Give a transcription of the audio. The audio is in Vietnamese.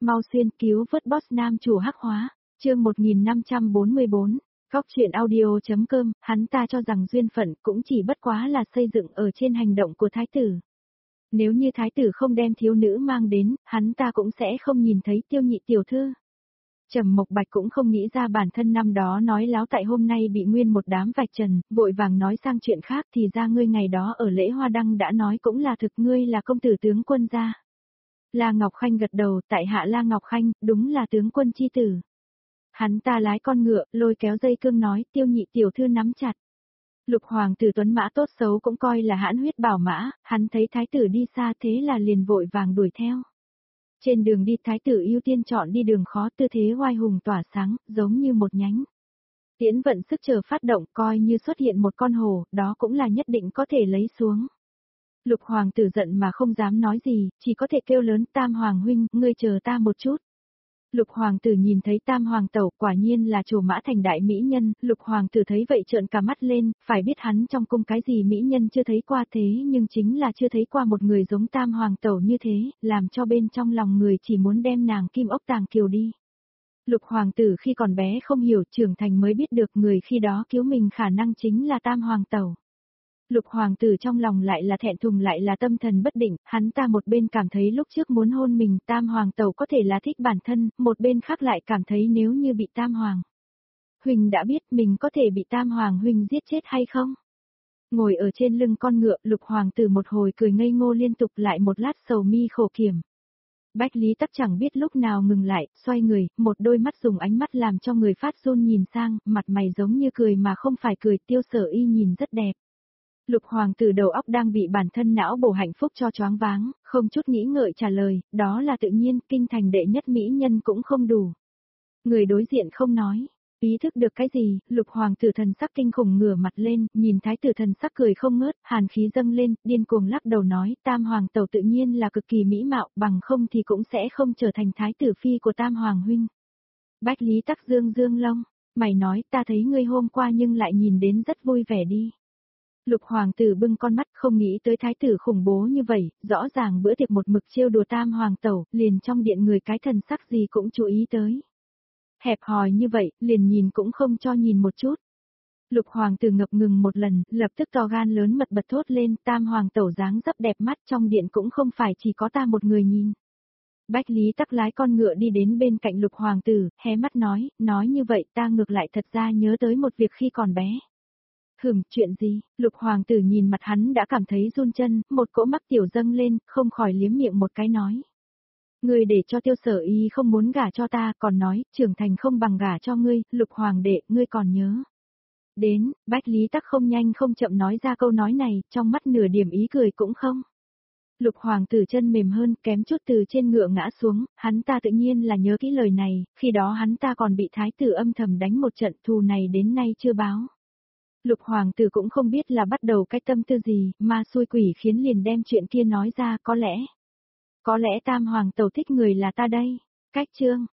mau xuyên cứu vớt boss nam chủ hắc hóa, chương 1544, Góc truyện audio.com, hắn ta cho rằng duyên phận cũng chỉ bất quá là xây dựng ở trên hành động của thái tử. Nếu như thái tử không đem thiếu nữ mang đến, hắn ta cũng sẽ không nhìn thấy Tiêu Nhị tiểu thư. Trầm Mộc Bạch cũng không nghĩ ra bản thân năm đó nói láo tại hôm nay bị nguyên một đám vạch trần, vội vàng nói sang chuyện khác, thì ra ngươi ngày đó ở lễ hoa đăng đã nói cũng là thực, ngươi là công tử tướng quân gia. La Ngọc Khanh gật đầu, tại hạ La Ngọc Khanh, đúng là tướng quân chi tử. Hắn ta lái con ngựa, lôi kéo dây cương nói, Tiêu Nhị tiểu thư nắm chặt. Lục hoàng tử tuấn mã tốt xấu cũng coi là hãn huyết bảo mã, hắn thấy thái tử đi xa thế là liền vội vàng đuổi theo. Trên đường đi thái tử ưu tiên chọn đi đường khó, tư thế oai hùng tỏa sáng, giống như một nhánh tiễn vận sức chờ phát động, coi như xuất hiện một con hổ, đó cũng là nhất định có thể lấy xuống. Lục hoàng tử giận mà không dám nói gì, chỉ có thể kêu lớn, Tam hoàng huynh, ngươi chờ ta một chút. Lục hoàng tử nhìn thấy Tam hoàng tẩu, quả nhiên là Trổ Mã Thành đại mỹ nhân, lục hoàng tử thấy vậy trợn cả mắt lên, phải biết hắn trong cung cái gì mỹ nhân chưa thấy qua, thế nhưng chính là chưa thấy qua một người giống Tam hoàng tẩu như thế, làm cho bên trong lòng người chỉ muốn đem nàng Kim Ốc Tàng Kiều đi. Lục hoàng tử khi còn bé không hiểu, trưởng thành mới biết được người khi đó cứu mình khả năng chính là Tam hoàng tẩu. Lục hoàng tử trong lòng lại là thẹn thùng lại là tâm thần bất định, hắn ta một bên cảm thấy lúc trước muốn hôn mình Tam hoàng tẩu có thể là thích bản thân, một bên khác lại cảm thấy nếu như bị Tam hoàng huynh đã biết mình có thể bị Tam hoàng huynh giết chết hay không. Ngồi ở trên lưng con ngựa, lục hoàng tử một hồi cười ngây ngô liên tục, lại một lát sầu mi khổ kiểm. Bách Lý Tắc chẳng biết lúc nào ngừng lại, xoay người, một đôi mắt dùng ánh mắt làm cho người phát run nhìn sang, mặt mày giống như cười mà không phải cười. Tiêu Sở Y nhìn rất đẹp. Lục hoàng tử đầu óc đang bị bản thân não bổ hạnh phúc cho choáng váng, không chút nghĩ ngợi trả lời, đó là tự nhiên, kinh thành đệ nhất mỹ nhân cũng không đủ. Người đối diện không nói, ý thức được cái gì, lục hoàng tử thần sắc kinh khủng ngửa mặt lên, nhìn thái tử thần sắc cười không ngớt, hàn khí dâng lên, điên cuồng lắc đầu nói, Tam hoàng tẩu tự nhiên là cực kỳ mỹ mạo, bằng không thì cũng sẽ không trở thành thái tử phi của Tam hoàng huynh. Bách Lý Tắc dương dương lông, mày nói, ta thấy ngươi hôm qua nhưng lại nhìn đến rất vui vẻ đi. Lục hoàng tử bưng con mắt, không nghĩ tới thái tử khủng bố như vậy, rõ ràng bữa tiệc một mực trêu đùa Tam hoàng tẩu, liền trong điện người cái thần sắc gì cũng chú ý tới. Hẹp hòi như vậy, liền nhìn cũng không cho nhìn một chút. Lục hoàng tử ngập ngừng một lần, lập tức to gan lớn mật bật thốt lên, Tam hoàng tẩu dáng dấp đẹp mắt, trong điện cũng không phải chỉ có ta một người nhìn. Bách Lý Tắc lái con ngựa đi đến bên cạnh lục hoàng tử, hé mắt nói như vậy ta ngược lại thật ra nhớ tới một việc khi còn bé. Chuyện gì? Lục hoàng tử nhìn mặt hắn đã cảm thấy run chân, một cỗ mắc tiểu dâng lên, không khỏi liếm miệng một cái nói. Ngươi để cho Tiêu Sở Y không muốn gả cho ta, còn nói, trưởng thành không bằng gả cho ngươi, lục hoàng đệ, ngươi còn nhớ. Đến, Bách Lý Tắc không nhanh không chậm nói ra câu nói này, trong mắt nửa điểm ý cười cũng không. Lục hoàng tử chân mềm hơn, kém chút từ trên ngựa ngã xuống, hắn ta tự nhiên là nhớ kỹ lời này, khi đó hắn ta còn bị thái tử âm thầm đánh một trận, thù này đến nay chưa báo. Lục hoàng tử cũng không biết là bắt đầu cái tâm tư gì, mà xui quỷ khiến liền đem chuyện kia nói ra, có lẽ Tam hoàng tẩu thích người là ta đây. Cách chương